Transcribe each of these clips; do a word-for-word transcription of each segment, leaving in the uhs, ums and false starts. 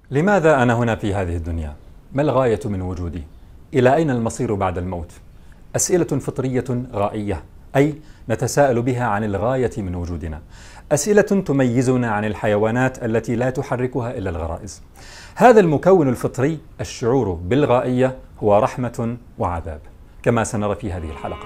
لماذا أنا هنا في هذه الدنيا؟ ما الغاية من وجودي؟ إلى أين المصير بعد الموت؟ أسئلة فطرية غائية، أي نتساءل بها عن الغاية من وجودنا. أسئلة تميزنا عن الحيوانات التي لا تحركها إلا الغرائز. هذا المكون الفطري، الشعور بالغائية، هو رحمة وعذاب، كما سنرى في هذه الحلقة.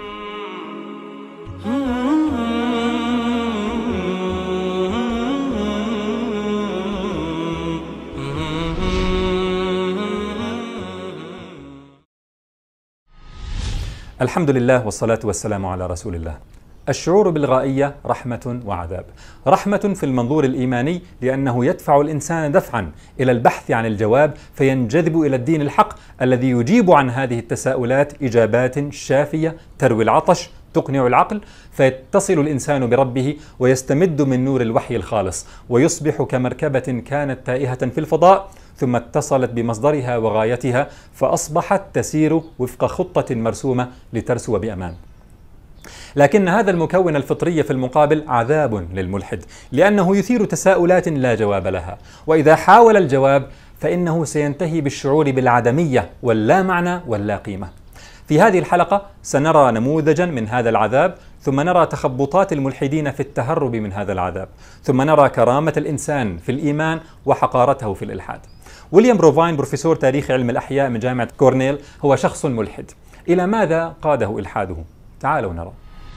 الحمد لله والصلاة والسلام على رسول الله. الشعور بالغائية رحمة وعذاب. رحمة في المنظور الإيماني، لأنه يدفع الإنسان دفعا إلى البحث عن الجواب، فينجذب إلى الدين الحق الذي يجيب عن هذه التساؤلات إجابات شافية تروي العطش، تقنع العقل، فيتصل الإنسان بربه ويستمد من نور الوحي الخالص، ويصبح كمركبة كانت تائهة في الفضاء ثم اتصلت بمصدرها وغايتها، فأصبحت تسير وفق خطة مرسومة لترسو بأمان. لكن هذا المكون الفطري في المقابل عذاب للملحد، لأنه يثير تساؤلات لا جواب لها، وإذا حاول الجواب فإنه سينتهي بالشعور بالعدمية واللا معنى واللا قيمة. في هذه الحلقة سنرى نموذجا من هذا العذاب، ثم نرى تخبطات الملحدين في التهرب من هذا العذاب، ثم نرى كرامة الإنسان في الإيمان وحقارته في الإلحاد. ويليام بروفاين، بروفيسور تاريخ علم الأحياء من جامعة كورنيل، هو شخص ملحد. إلى ماذا قاده إلحاده؟ تعالوا نرى.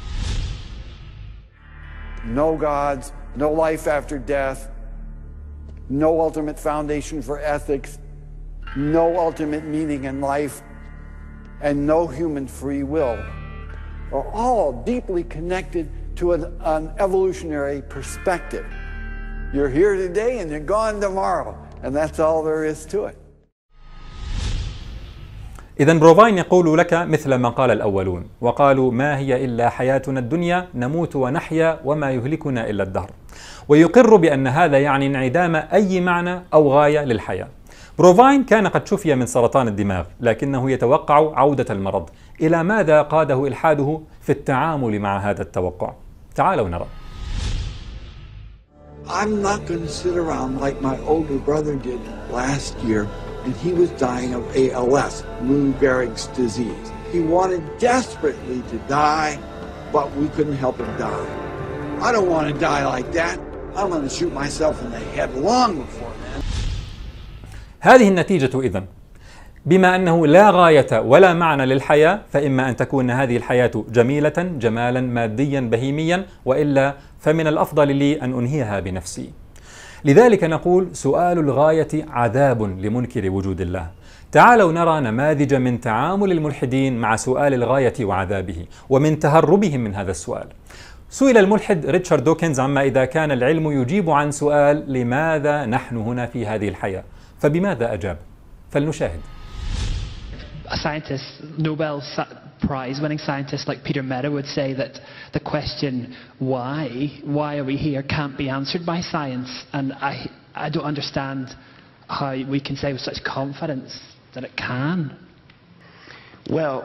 No gods, no life after death, no ultimate foundation for ethics, no ultimate meaning in life, and no human free will are all deeply connected to an, an evolutionary perspective. You're here today and you're gone tomorrow, and that's all there is to it. إذن بروفاين يقول لك مثل ما قال الأولون، وقالوا ما هي إلا حياتنا الدنيا نموت ونحيا وما يهلكنا إلا الدهر، ويقر بأن هذا يعني انعدام أي معنى أو غاية للحياة. بروفاين كان قد شفي من سرطان الدماغ، لكنه يتوقع عودة المرض. إلى ماذا قاده إلحاده في التعامل مع هذا التوقع؟ تعالوا نرى. I'm not going to sit around like my older brother did last year, and he was dying of A L S, Lou Gehrig's disease. He wanted desperately to die, but we couldn't help him die. I don't want to die like that. I'm going to shoot myself in the head long before then. هذه النتيجة إذن. بما أنه لا غاية ولا معنى للحياة، فإما أن تكون هذه الحياة جميلة جمالا ماديا بهيميا، وإلا فمن الأفضل لي أن أنهيها بنفسي. لذلك نقول سؤال الغاية عذاب لمنكر وجود الله. تعالوا نرى نماذج من تعامل الملحدين مع سؤال الغاية وعذابه، ومن تهربهم من هذا السؤال. سئل الملحد ريتشارد دوكنز عما إذا كان العلم يجيب عن سؤال لماذا نحن هنا في هذه الحياة، فبماذا أجاب؟ فلنشاهد. A scientist, Nobel Prize winning scientist like Peter Mehta would say that the question why, why are we here, can't be answered by science, and I, I don't understand how we can say with such confidence that it can. Well,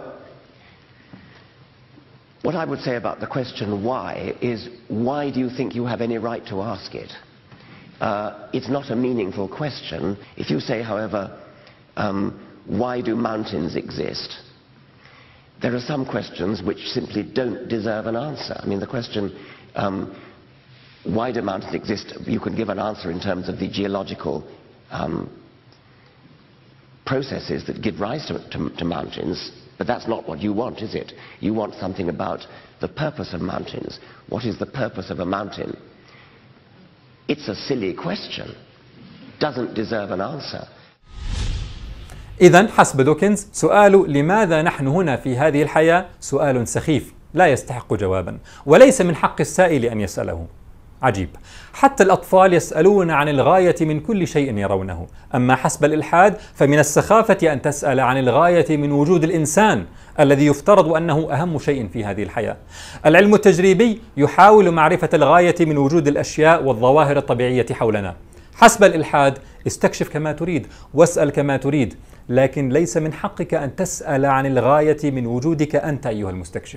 what I would say about the question why is, why do you think you have any right to ask it? Uh, it's not a meaningful question. If you say, however, um, why do mountains exist? There are some questions which simply don't deserve an answer. I mean, the question, um, why do mountains exist? You can give an answer in terms of the geological um, processes that give rise to, to, to mountains, but that's not what you want, is it? You want something about the purpose of mountains. What is the purpose of a mountain? It's a silly question. Doesn't deserve an answer. إذن حسب دوكنز سؤال لماذا نحن هنا في هذه الحياة سؤال سخيف لا يستحق جوابا، وليس من حق السائل أن يسأله. عجيب، حتى الأطفال يسألون عن الغاية من كل شيء يرونه، أما حسب الإلحاد فمن السخافة أن تسأل عن الغاية من وجود الإنسان الذي يفترض أنه أهم شيء في هذه الحياة. العلم التجريبي يحاول معرفة الغاية من وجود الأشياء والظواهر الطبيعية حولنا. حسب الإلحاد استكشف كما تريد واسأل كما تريد، لكن ليس من حقك أن تسأل عن الغاية من وجودك أنت أيها المستكشف.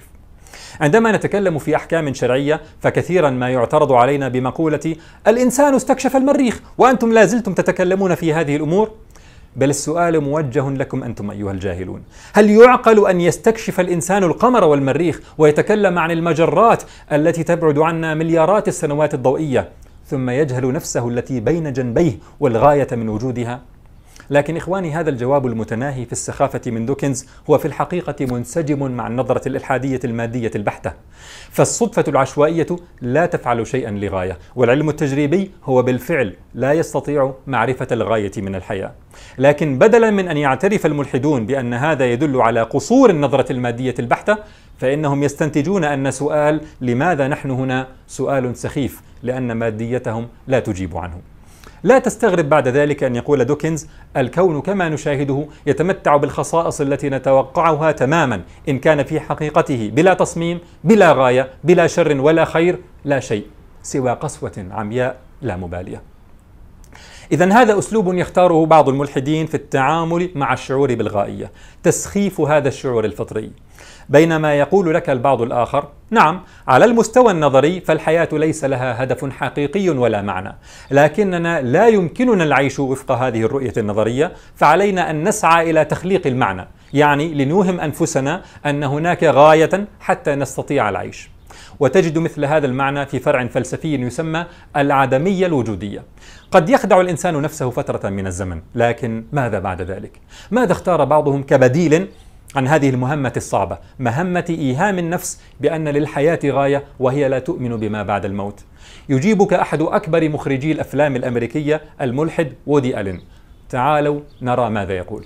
عندما نتكلم في أحكام شرعية فكثيرا ما يعترض علينا بمقولة الإنسان استكشف المريخ وأنتم لا زلتم تتكلمون في هذه الأمور. بل السؤال موجه لكم أنتم أيها الجاهلون، هل يعقل أن يستكشف الإنسان القمر والمريخ ويتكلم عن المجرات التي تبعد عنا مليارات السنوات الضوئية ثم يجهل نفسه التي بين جنبيه والغاية من وجودها؟ لكن إخواني، هذا الجواب المتناهي في السخافة من دوكنز هو في الحقيقة منسجم مع النظرة الإلحادية المادية البحتة. فالصدفة العشوائية لا تفعل شيئا لغاية، والعلم التجريبي هو بالفعل لا يستطيع معرفة الغاية من الحياة. لكن بدلا من أن يعترف الملحدون بأن هذا يدل على قصور النظرة المادية البحتة، فإنهم يستنتجون أن سؤال لماذا نحن هنا سؤال سخيف، لأن ماديتهم لا تجيب عنه. لا تستغرب بعد ذلك أن يقول دوكنز: الكون كما نشاهده يتمتع بالخصائص التي نتوقعها تماما إن كان في حقيقته بلا تصميم، بلا غاية، بلا شر ولا خير، لا شيء سوى قسوة عمياء لا مبالية. إذن هذا أسلوب يختاره بعض الملحدين في التعامل مع الشعور بالغائية، تسخيف هذا الشعور الفطري. بينما يقول لك البعض الآخر: نعم، على المستوى النظري فالحياة ليس لها هدف حقيقي ولا معنى، لكننا لا يمكننا العيش وفق هذه الرؤية النظرية، فعلينا أن نسعى إلى تخليق المعنى، يعني لنوهم أنفسنا أن هناك غاية حتى نستطيع العيش. وتجد مثل هذا المعنى في فرع فلسفي يسمى العدمية الوجودية. قد يخدع الإنسان نفسه فترة من الزمن، لكن ماذا بعد ذلك؟ ماذا اختار بعضهم كبديل عن هذه المهمة الصعبة، مهمة إيهام النفس بأن للحياة غاية وهي لا تؤمن بما بعد الموت؟ يجيبك أحد أكبر مخرجي الأفلام الأمريكية الملحد وودي ألين. تعالوا نرى ماذا يقول.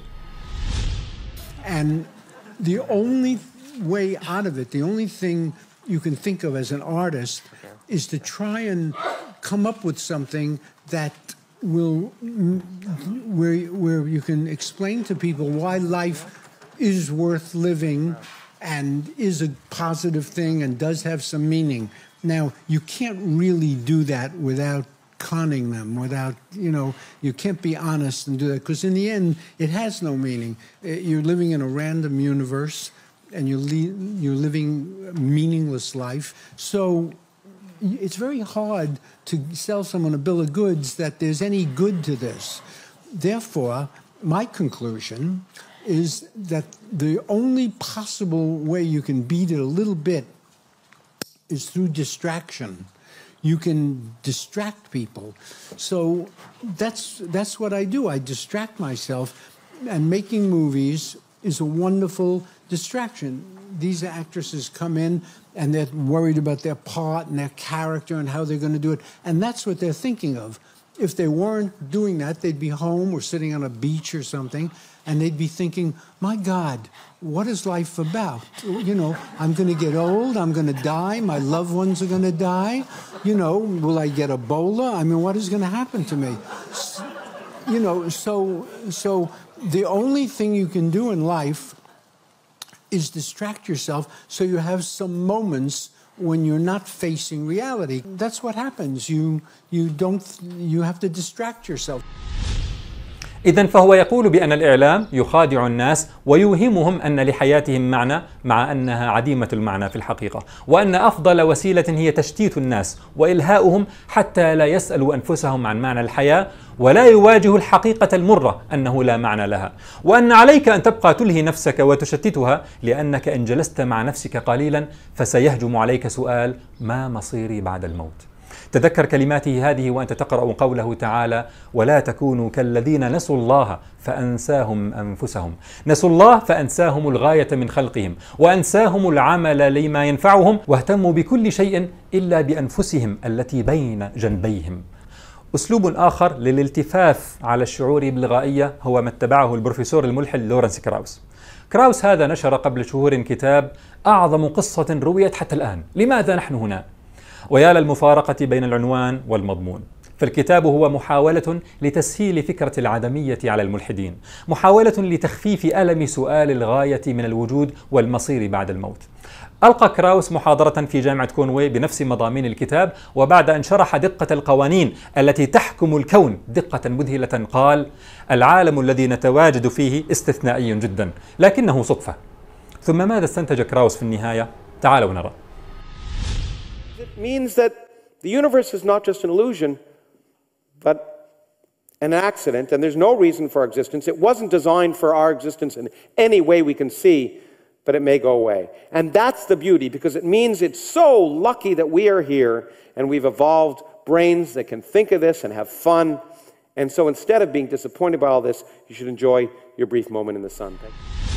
And the only way out of it, the only thing you can think of as an artist is to try and come up with something that will, where, where you can explain to people why life is worth living and is a positive thing and does have some meaning. Now, you can't really do that without conning them, without, you know, you can't be honest and do that, because in the end, it has no meaning. You're living in a random universe and you're, li- you're living a meaningless life. So it's very hard to sell someone a bill of goods that there's any good to this. Therefore, my conclusion is that the only possible way you can beat it a little bit is through distraction. You can distract people. So that's, that's what I do. I distract myself, and making movies is a wonderful distraction. These actresses come in and they're worried about their part and their character and how they're going to do it. And that's what they're thinking of. If they weren't doing that, they'd be home or sitting on a beach or something, and they'd be thinking, my God, what is life about? You know, I'm going to get old, I'm going to die, my loved ones are going to die. You know, will I get Ebola? I mean, what is going to happen to me? You know, so, so the only thing you can do in life is distract yourself so you have some moments when you're not facing reality. That's what happens. You, you don't, you have to distract yourself. إذن فهو يقول بأن الإعلام يخادع الناس ويوهمهم أن لحياتهم معنى، مع أنها عديمة المعنى في الحقيقة، وأن أفضل وسيلة هي تشتيت الناس وإلهاؤهم حتى لا يسألوا أنفسهم عن معنى الحياة ولا يواجهوا الحقيقة المرة أنه لا معنى لها، وأن عليك أن تبقى تلهي نفسك وتشتتها، لأنك إن جلست مع نفسك قليلا فسيهجم عليك سؤال: ما مصيري بعد الموت؟ تذكر كلماته هذه وأنت تقرأ قوله تعالى: ولا تكونوا كالذين نسوا الله فأنساهم أنفسهم. نسوا الله فأنساهم الغاية من خلقهم، وأنساهم العمل لما ينفعهم، واهتموا بكل شيء إلا بأنفسهم التي بين جنبيهم. أسلوب آخر للالتفاف على الشعور بالغائية هو ما اتبعه البروفيسور الملحد لورنس كراوس. كراوس هذا نشر قبل شهور كتاب أعظم قصة رويت حتى الآن، لماذا نحن هنا؟ ويا للمفارقة بين العنوان والمضمون. فالكتاب هو محاولة لتسهيل فكرة العدمية على الملحدين، محاولة لتخفيف ألم سؤال الغاية من الوجود والمصير بعد الموت. ألقى كراوس محاضرة في جامعة كونوي بنفس مضامين الكتاب، وبعد أن شرح دقة القوانين التي تحكم الكون دقة مذهلة قال: العالم الذي نتواجد فيه استثنائي جدا، لكنه صدفة. ثم ماذا استنتج كراوس في النهاية؟ تعالوا نرى. It means that the universe is not just an illusion, but an accident, and there's no reason for our existence. It wasn't designed for our existence in any way we can see, but it may go away. And that's the beauty, because it means it's so lucky that we are here, and we've evolved brains that can think of this and have fun. And so instead of being disappointed by all this, you should enjoy your brief moment in the sun. Thank you.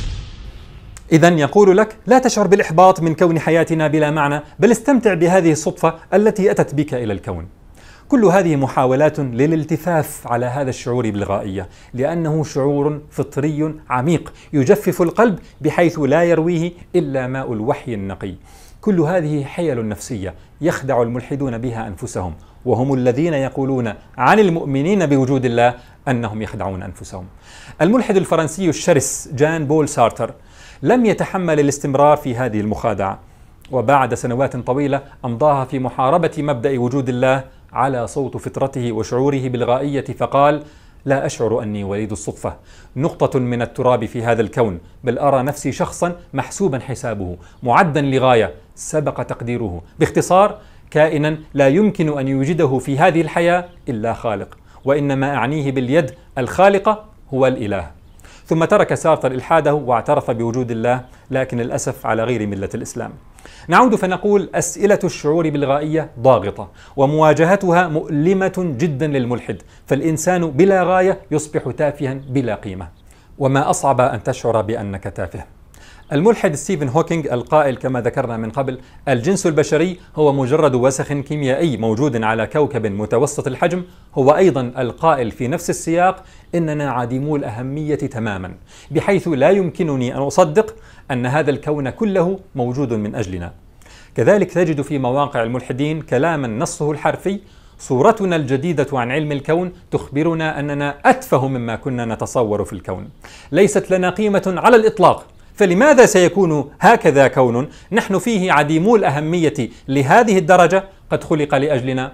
إذن يقول لك لا تشعر بالإحباط من كون حياتنا بلا معنى، بل استمتع بهذه الصدفة التي أتت بك إلى الكون. كل هذه محاولات للالتفاف على هذا الشعور بالغائية، لأنه شعور فطري عميق يجفف القلب بحيث لا يرويه إلا ماء الوحي النقي. كل هذه حيل نفسية يخدع الملحدون بها أنفسهم، وهم الذين يقولون عن المؤمنين بوجود الله أنهم يخدعون أنفسهم. الملحد الفرنسي الشرس جان بول سارتر لم يتحمل الاستمرار في هذه المخادعة، وبعد سنوات طويلة أمضاها في محاربة مبدأ وجود الله على صوت فطرته وشعوره بالغائية، فقال: لا أشعر أني وليد الصدفة، نقطة من التراب في هذا الكون، بل أرى نفسي شخصا محسوبا حسابه، معدا لغاية سبق تقديره. باختصار، كائنا لا يمكن أن يوجده في هذه الحياة إلا خالق، وإنما أعنيه باليد الخالقة هو الإله. ثم ترك سارتر إلحاده واعترف بوجود الله، لكن للأسف على غير ملة الإسلام. نعود فنقول: أسئلة الشعور بالغائية ضاغطة، ومواجهتها مؤلمة جدا للملحد، فالإنسان بلا غاية يصبح تافها بلا قيمة. وما أصعب أن تشعر بأنك تافه. الملحد ستيفن هوكينج القائل كما ذكرنا من قبل: الجنس البشري هو مجرد وسخ كيميائي موجود على كوكب متوسط الحجم، هو أيضا القائل في نفس السياق: إننا عديمو الأهمية تماما، بحيث لا يمكنني أن أصدق أن هذا الكون كله موجود من أجلنا. كذلك تجد في مواقع الملحدين كلاما نصه الحرفي: صورتنا الجديدة عن علم الكون تخبرنا أننا أتفه مما كنا نتصور في الكون، ليست لنا قيمة على الإطلاق، فلماذا سيكون هكذا كون نحن فيه عديمو الأهمية لهذه الدرجة قد خلق لأجلنا؟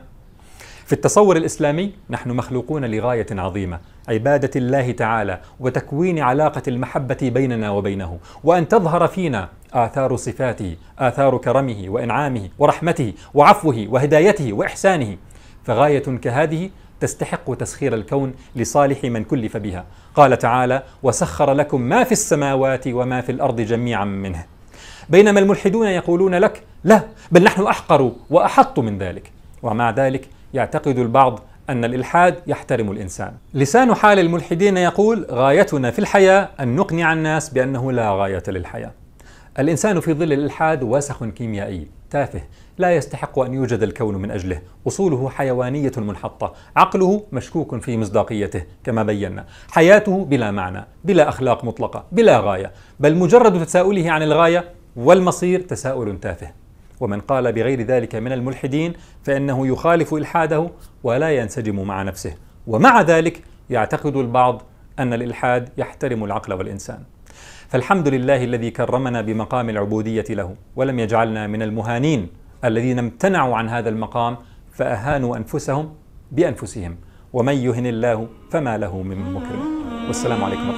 في التصور الإسلامي نحن مخلوقون لغاية عظيمة، عبادة الله تعالى وتكوين علاقة المحبة بيننا وبينه، وأن تظهر فينا آثار صفاته، آثار كرمه وإنعامه ورحمته وعفوه وهدايته وإحسانه. فغاية كهذه تستحق تسخير الكون لصالح من كلف بها. قال تعالى: وسخر لكم ما في السماوات وما في الأرض جميعا منه. بينما الملحدون يقولون لك: لا، بل نحن أحقر وأحط من ذلك. ومع ذلك يعتقد البعض أن الإلحاد يحترم الإنسان. لسان حال الملحدين يقول: غايتنا في الحياة أن نقنع الناس بأنه لا غاية للحياة. الإنسان في ظل الإلحاد وسخ كيميائي تافه، لا يستحق أن يوجد الكون من أجله، أصوله حيوانية منحطة، عقله مشكوك في مصداقيته كما بينا، حياته بلا معنى، بلا أخلاق مطلقة، بلا غاية، بل مجرد تساؤله عن الغاية والمصير تساؤل تافه. ومن قال بغير ذلك من الملحدين فإنه يخالف إلحاده ولا ينسجم مع نفسه، ومع ذلك يعتقد البعض أن الإلحاد يحترم العقل والإنسان. فالحمد لله الذي كرمنا بمقام العبودية له، ولم يجعلنا من المهانين الذين امتنعوا عن هذا المقام فأهانوا أنفسهم بأنفسهم. ومن يهن الله فما له من مكرم. والسلام عليكم.